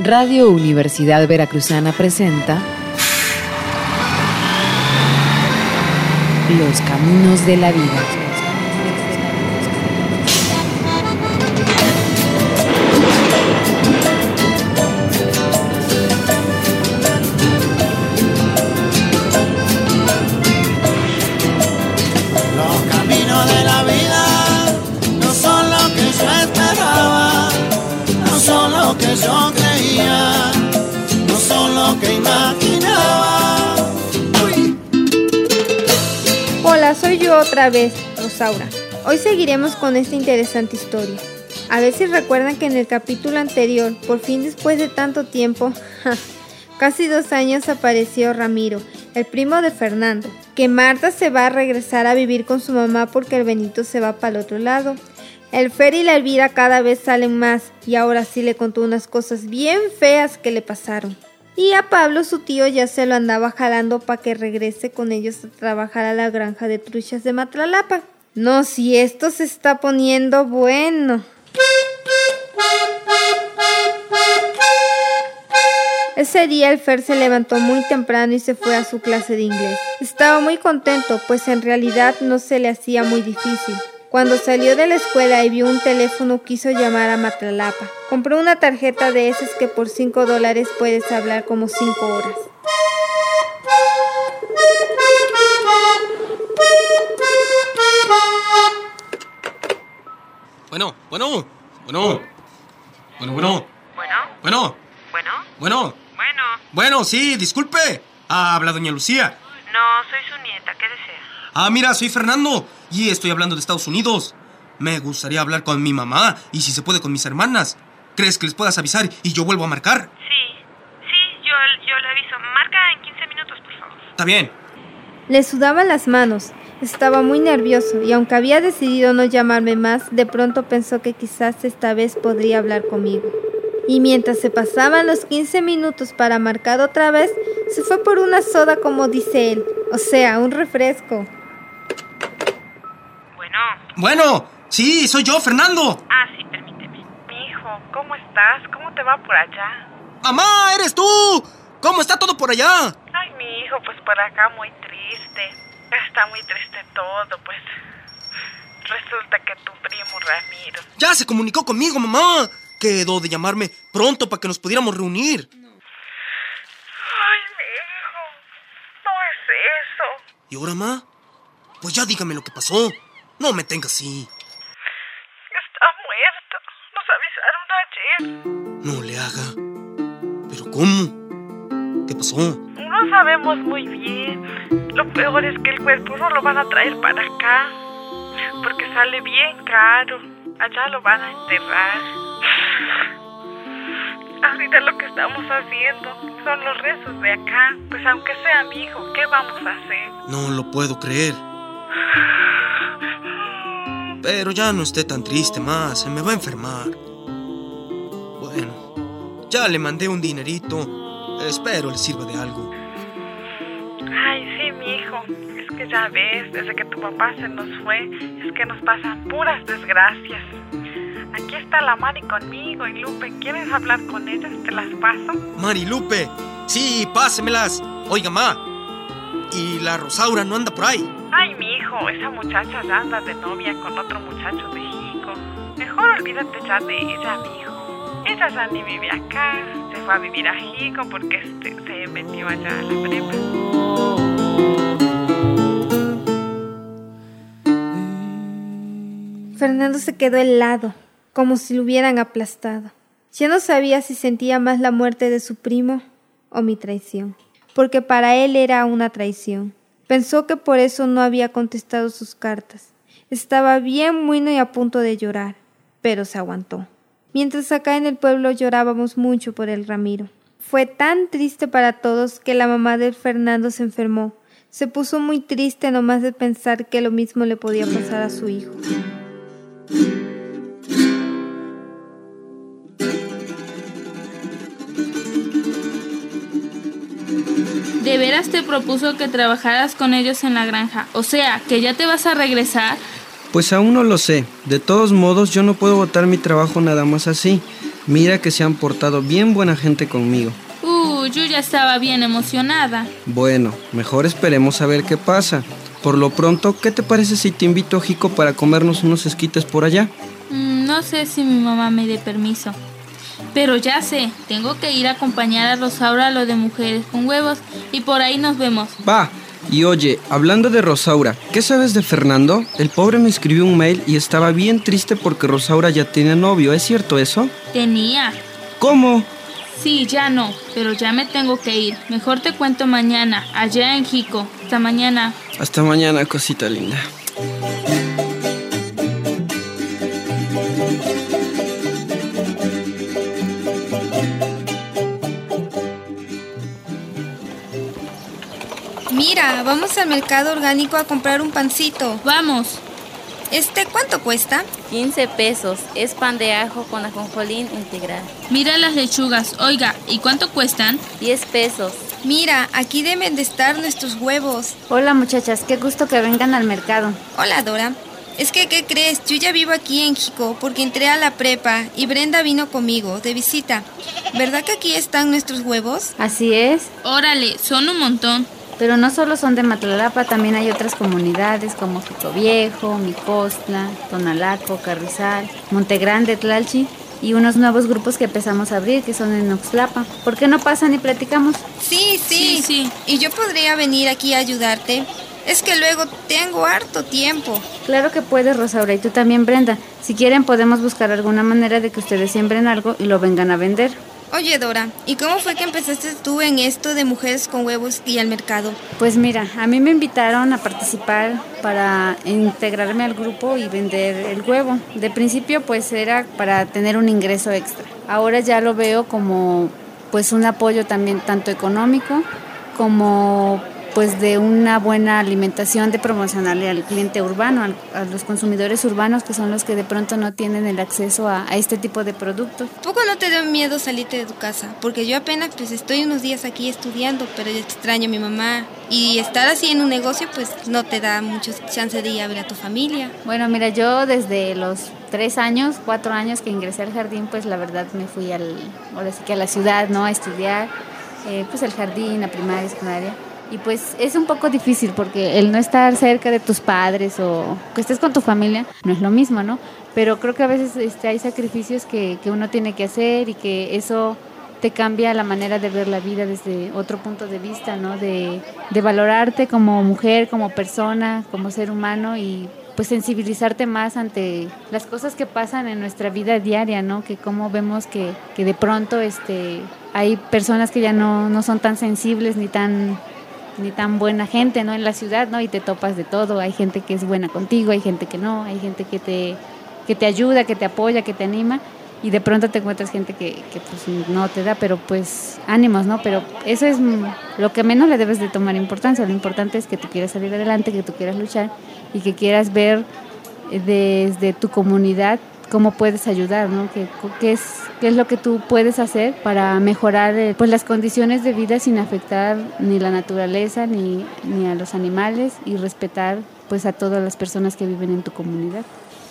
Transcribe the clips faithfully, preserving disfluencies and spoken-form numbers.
Radio Universidad Veracruzana presenta Los Caminos de la Vida. Yo creía, no son lo que imaginaba. Uy. Hola, soy yo otra vez, Rosaura. Hoy seguiremos con esta interesante historia. A ver si recuerdan que en el capítulo anterior, por fin después de tanto tiempo, casi dos años, apareció Ramiro, el primo de Fernando, que Marta se va a regresar a vivir con su mamá porque el Benito se va para el otro lado. El Fer y la Elvira cada vez salen más y ahora sí le contó unas cosas bien feas que le pasaron. Y a Pablo, su tío, ya se lo andaba jalando para que regrese con ellos a trabajar a la granja de truchas de Matlalapa. No, si esto se está poniendo bueno. Ese día el Fer se levantó muy temprano y se fue a su clase de inglés. Estaba muy contento, pues en realidad no se le hacía muy difícil. Cuando salió de la escuela y vio un teléfono, quiso llamar a Matlalapa. Compró una tarjeta de esas que por cinco dólares puedes hablar como cinco horas. Bueno, bueno, bueno, bueno, bueno. Bueno. Bueno. Bueno. Bueno. Bueno. Bueno, sí, disculpe. Habla doña Lucía. No, soy su nieta. ¿Qué desea? Ah, mira, soy Fernando y estoy hablando de Estados Unidos. Me gustaría hablar con mi mamá y si se puede con mis hermanas. ¿Crees que les puedas avisar y yo vuelvo a marcar? Sí, sí, yo, yo le aviso. Marca en quince minutos, por favor. Está bien. Le sudaban las manos, estaba muy nervioso y aunque había decidido no llamarme más, de pronto pensó que quizás esta vez podría hablar conmigo. Y mientras se pasaban los quince minutos para marcar otra vez, se fue por una soda como dice él, o sea, un refresco. Bueno. Bueno, sí, soy yo, Fernando. Ah, sí, permíteme. Mi hijo, ¿cómo estás? ¿Cómo te va por allá? ¡Mamá, eres tú! ¿Cómo está todo por allá? Ay, mi hijo, pues por acá muy triste. Está muy triste todo, pues. Resulta que tu primo Ramiro... Ya se comunicó conmigo, mamá. Quedó de llamarme pronto para que nos pudiéramos reunir. Ay, mi hijo, no es eso. ¿Y ahora, ma? Pues ya dígame lo que pasó. No me tenga así. Está muerto. Nos avisaron ayer. No le haga. ¿Pero cómo? ¿Qué pasó? No sabemos muy bien. Lo peor es que el cuerpo no lo van a traer para acá, porque sale bien caro. Allá lo van a enterrar. Ahorita lo que estamos haciendo son los rezos de acá. Pues aunque sea mi hijo, ¿qué vamos a hacer? No lo puedo creer. Pero ya no esté tan triste más, se me va a enfermar. Bueno, ya le mandé un dinerito. Espero le sirva de algo. Ay, sí, mi hijo. Es que ya ves, desde que tu papá se nos fue, es que nos pasan puras desgracias. Aquí está la Mari conmigo y Lupe. ¿Quieres hablar con ellas? ¿Te las paso? Mari, Lupe. Sí, pásemelas. Oiga, ma. ¿Y la Rosaura no anda por ahí? Ay, mi hijo, esa muchacha ya anda de novia con otro muchacho de Jico. Mejor olvídate ya de ella, mi hijo. Ella ya ni vive acá. Se fue a vivir a Jico porque este, se metió allá a la prepa. Fernando se quedó helado, como si lo hubieran aplastado. Ya no sabía si sentía más la muerte de su primo o mi traición, porque para él era una traición. Pensó que por eso no había contestado sus cartas. Estaba bien bueno y a punto de llorar, pero se aguantó. Mientras acá en el pueblo llorábamos mucho por el Ramiro. Fue tan triste para todos que la mamá de Fernando se enfermó. Se puso muy triste nomás de pensar que lo mismo le podía pasar a su hijo. ¿De veras te propuso que trabajaras con ellos en la granja? O sea, ¿que ya te vas a regresar? Pues aún no lo sé. De todos modos, yo no puedo botar mi trabajo nada más así. Mira que se han portado bien buena gente conmigo. Uh, yo ya estaba bien emocionada. Bueno, mejor esperemos a ver qué pasa. Por lo pronto, ¿qué te parece si te invito a Jico para comernos unos esquites por allá? Mm, no sé si mi mamá me dé permiso. Pero ya sé, tengo que ir a acompañar a Rosaura a lo de Mujeres con Huevos y por ahí nos vemos. Va, y oye, hablando de Rosaura, ¿qué sabes de Fernando? El pobre me escribió un mail y estaba bien triste porque Rosaura ya tiene novio, ¿es cierto eso? Tenía. ¿Cómo? Sí, ya no, pero ya me tengo que ir. Mejor te cuento mañana, allá en Jico. Hasta mañana. Hasta mañana, cosita linda. Mira, vamos al mercado orgánico a comprar un pancito. Vamos. ¿Este cuánto cuesta? quince pesos. Es pan de ajo con ajonjolín integral. Mira las lechugas. Oiga, ¿y cuánto cuestan? diez pesos. Mira, aquí deben de estar nuestros huevos. Hola muchachas, qué gusto que vengan al mercado. Hola Dora. Es que, ¿qué crees? Yo ya vivo aquí en Jico porque entré a la prepa y Brenda vino conmigo de visita. ¿Verdad que aquí están nuestros huevos? Así es. Órale, son un montón. Pero no solo son de Matlalapa, también hay otras comunidades como Jico Viejo, Micostla, Tonalaco, Carrizal, Montegrande, Tlalchi y unos nuevos grupos que empezamos a abrir que son en Oxtlapa. ¿Por qué no pasan y platicamos? Sí, sí, Sí, sí. Y yo podría venir aquí a ayudarte. Es que luego tengo harto tiempo. Claro que puedes, Rosaura, y tú también, Brenda. Si quieren podemos buscar alguna manera de que ustedes siembren algo y lo vengan a vender. Oye Dora, ¿y cómo fue que empezaste tú en esto de Mujeres con Huevos y al mercado? Pues mira, a mí me invitaron a participar para integrarme al grupo y vender el huevo. De principio pues era para tener un ingreso extra. Ahora ya lo veo como pues un apoyo también tanto económico como pues de una buena alimentación, de promocionarle al cliente urbano, al, a los consumidores urbanos que son los que de pronto no tienen el acceso a, a este tipo de productos. ¿Poco no te da miedo salirte de tu casa? Porque yo apenas pues estoy unos días aquí estudiando, pero yo extraño a mi mamá. Y estar así en un negocio pues no te da mucha chance de ir a ver a tu familia. Bueno, mira, yo desde los tres años, cuatro años que ingresé al jardín, pues la verdad me fui al, ahora sí que a la ciudad, ¿no? A estudiar, eh, pues el jardín, la primaria, secundaria. Y pues es un poco difícil porque el no estar cerca de tus padres o que estés con tu familia no es lo mismo, ¿no? Pero creo que a veces este, hay sacrificios que, que uno tiene que hacer y que eso te cambia la manera de ver la vida desde otro punto de vista, ¿no? De, de valorarte como mujer, como persona, como ser humano y pues sensibilizarte más ante las cosas que pasan en nuestra vida diaria, ¿no? Que cómo vemos que, que de pronto este, hay personas que ya no, no son tan sensibles ni tan... ni tan buena gente, ¿no? En la ciudad, ¿no? Y te topas de todo, hay gente que es buena contigo, hay gente que no, hay gente que te, que te ayuda, que te apoya, que te anima y de pronto te encuentras gente que, que pues no te da, pero pues ánimos, ¿no? Pero eso es lo que menos le debes de tomar importancia, lo importante es que tú quieras salir adelante, que tú quieras luchar y que quieras ver desde tu comunidad cómo puedes ayudar, ¿no? ¿Qué, qué, es, qué es lo que tú puedes hacer para mejorar eh, pues las condiciones de vida sin afectar ni la naturaleza ni, ni a los animales y respetar pues a todas las personas que viven en tu comunidad?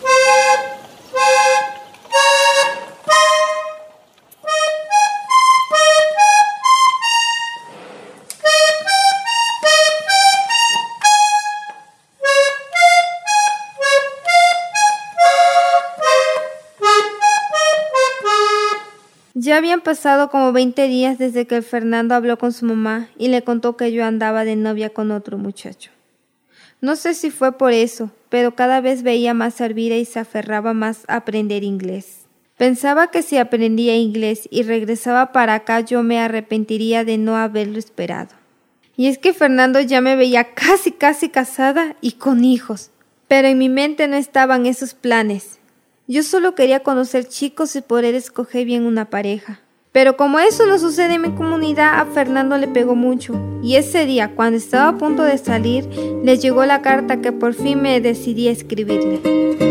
Ya habían pasado como veinte días desde que Fernando habló con su mamá y le contó que yo andaba de novia con otro muchacho. No sé si fue por eso, pero cada vez veía más a Elvira y se aferraba más a aprender inglés. Pensaba que si aprendía inglés y regresaba para acá yo me arrepentiría de no haberlo esperado. Y es que Fernando ya me veía casi casi casada y con hijos, pero en mi mente no estaban esos planes. Yo solo quería conocer chicos y poder escoger bien una pareja. Pero como eso no sucede en mi comunidad, a Fernando le pegó mucho. Y ese día, cuando estaba a punto de salir, le llegó la carta que por fin me decidí a escribirle.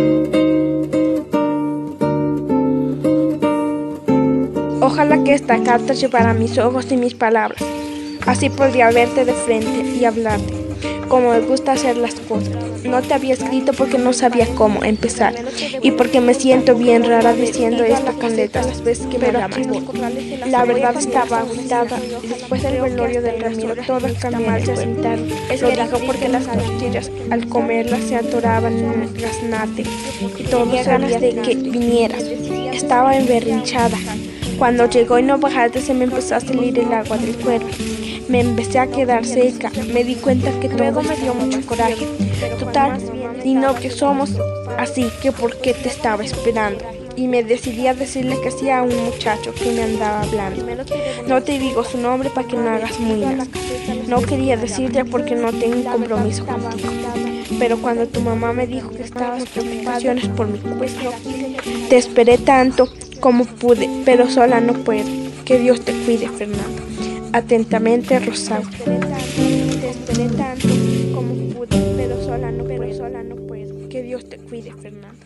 Ojalá que esta carta llevara mis ojos y mis palabras. Así podría verte de frente y hablarte. como me gusta hacer las cosas. No te había escrito porque no sabía cómo empezar y porque me siento bien rara diciendo esto con letras las veces que me llaman. La verdad estaba agitada. Después del velorio del Ramiro, todos cambiaron se sentaron. Lo dijo porque las tortillas al comerlas se atoraban en el gaznate y todos sabían de que vinieras. Estaba emberrinchada. Cuando llegó y no bajaste se me empezó a salir el agua del cuerpo. Me empecé a quedar seca. Me di cuenta que todo me dio mucho coraje. Total, ni novios somos, así que ¿por qué te estaba esperando? Y me decidí a decirle que sí a un muchacho que me andaba hablando. No te digo su nombre para que no hagas muinas. No quería decirte porque no tengo un compromiso contigo. Pero cuando tu mamá me dijo que estabas preocupaciones por mi cuestión, te esperé tanto como pude, pero sola no puedo. Que Dios te cuide, Fernando. Atentamente, Rosaura. Te esperé tanto como pude, pero sola no puedo, sola no puedo. Que Dios te cuide, Fernando.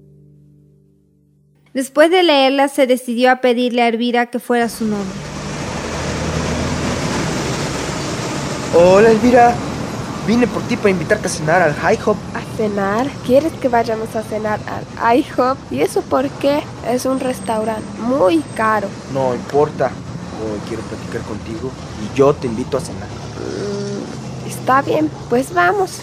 Después de leerla, se decidió a pedirle a Elvira que fuera su novia. Hola, Elvira. Vine por ti para invitarte a cenar al IHOP. ¿A cenar? ¿Quieres que vayamos a cenar al IHOP? ¿Y eso por qué? Es un restaurante muy caro. No importa. Hoy quiero platicar contigo y yo te invito a cenar. Mm, está bien, pues vamos.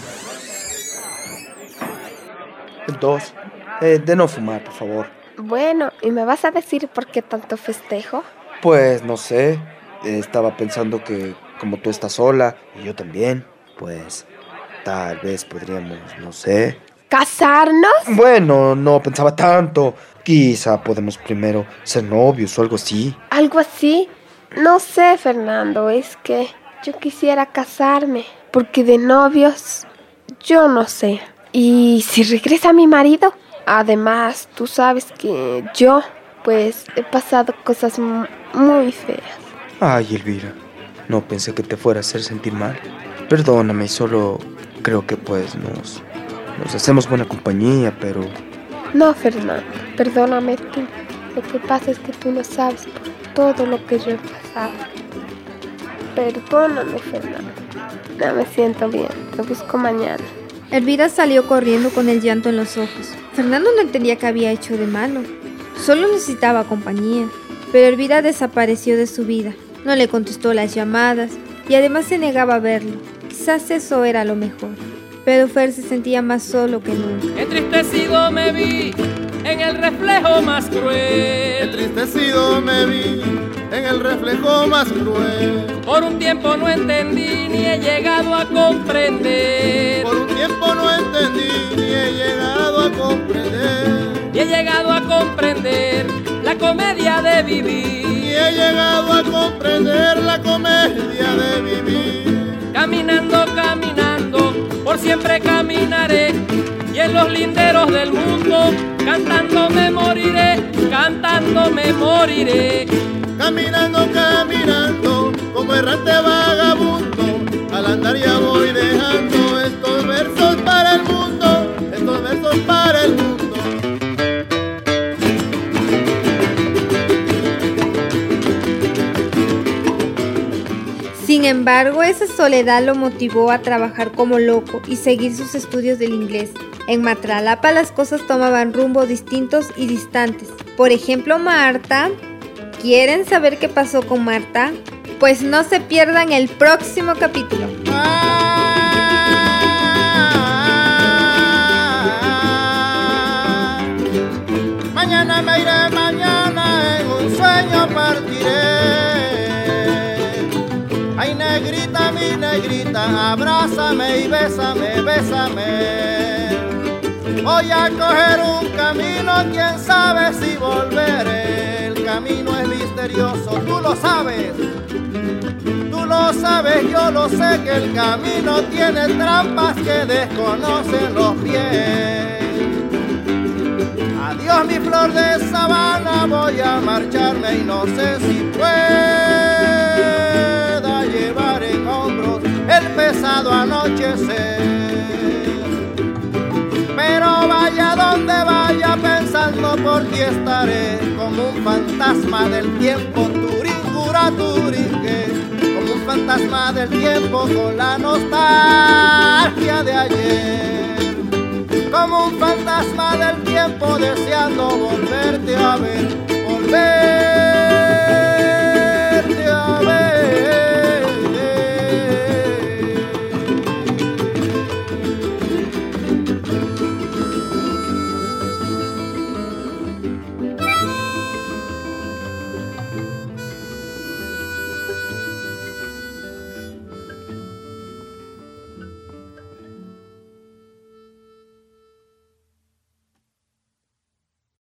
Dos. Eh, de no fumar, por favor. Bueno, ¿y me vas a decir por qué tanto festejo? Pues no sé. Eh, estaba pensando que como tú estás sola y yo también, pues tal vez podríamos, no sé... ¿Casarnos? Bueno, no pensaba tanto. Quizá podemos primero ser novios o algo así. ¿Algo así? No sé, Fernando, es que yo quisiera casarme, porque de novios yo no sé. ¿Y si regresa mi marido? Además, tú sabes que yo, pues, he pasado cosas muy feas. Ay, Elvira, no pensé que te fuera a hacer sentir mal. Perdóname, solo creo que pues nos, nos hacemos buena compañía, pero... No, Fernando, perdóname tú. Lo que pasa es que tú no sabes por todo lo que yo he pasado. Perdóname, Fernando. No me siento bien, te busco mañana. Elvira salió corriendo con el llanto en los ojos. Fernando no entendía qué había hecho de malo. Solo necesitaba compañía. Pero Elvira desapareció de su vida. No le contestó las llamadas y además se negaba a verlo. Quizás eso era lo mejor. Pero Fer se sentía más solo que nunca. Entristecido me vi en el reflejo más cruel. Entristecido me vi en el reflejo más cruel. Por un tiempo no entendí ni he llegado a comprender. Por un tiempo no entendí ni he llegado a comprender. Y he llegado a comprender la comedia de vivir. Y he llegado a comprender la comedia de vivir. Caminando, caminando, por siempre caminaré. Y en los linderos del mundo, cantando me moriré, cantando me moriré. Caminando, caminando, como errante vagabundo, al andar ya voy dejando estos versos para el mundo, estos versos para el mundo. Sin embargo, esa soledad lo motivó a trabajar como loco y seguir sus estudios del inglés. En Matralapa las cosas tomaban rumbo distintos y distantes. Por ejemplo, Marta... ¿Quieren saber qué pasó con Marta? Pues no se pierdan el próximo capítulo. Ah, mañana me iré, mañana en un sueño partiré. Ay, negrita, mi negrita, abrázame y bésame, bésame. Voy a coger un camino, quién sabe si volveré. El camino es misterioso, tú lo sabes. Tú lo sabes, yo lo sé, que el camino tiene trampas que desconocen los pies. Adiós, mi flor de sabana, voy a marcharme y no sé si pueda llevar en hombros el pesado anochecer. Pero vaya donde vaya, pensando por ti estaré, como un fantasma del tiempo, turín, cura, turinque, como un fantasma fantasma del tiempo con la nostalgia de ayer, como un fantasma del tiempo deseando volverte a ver, volver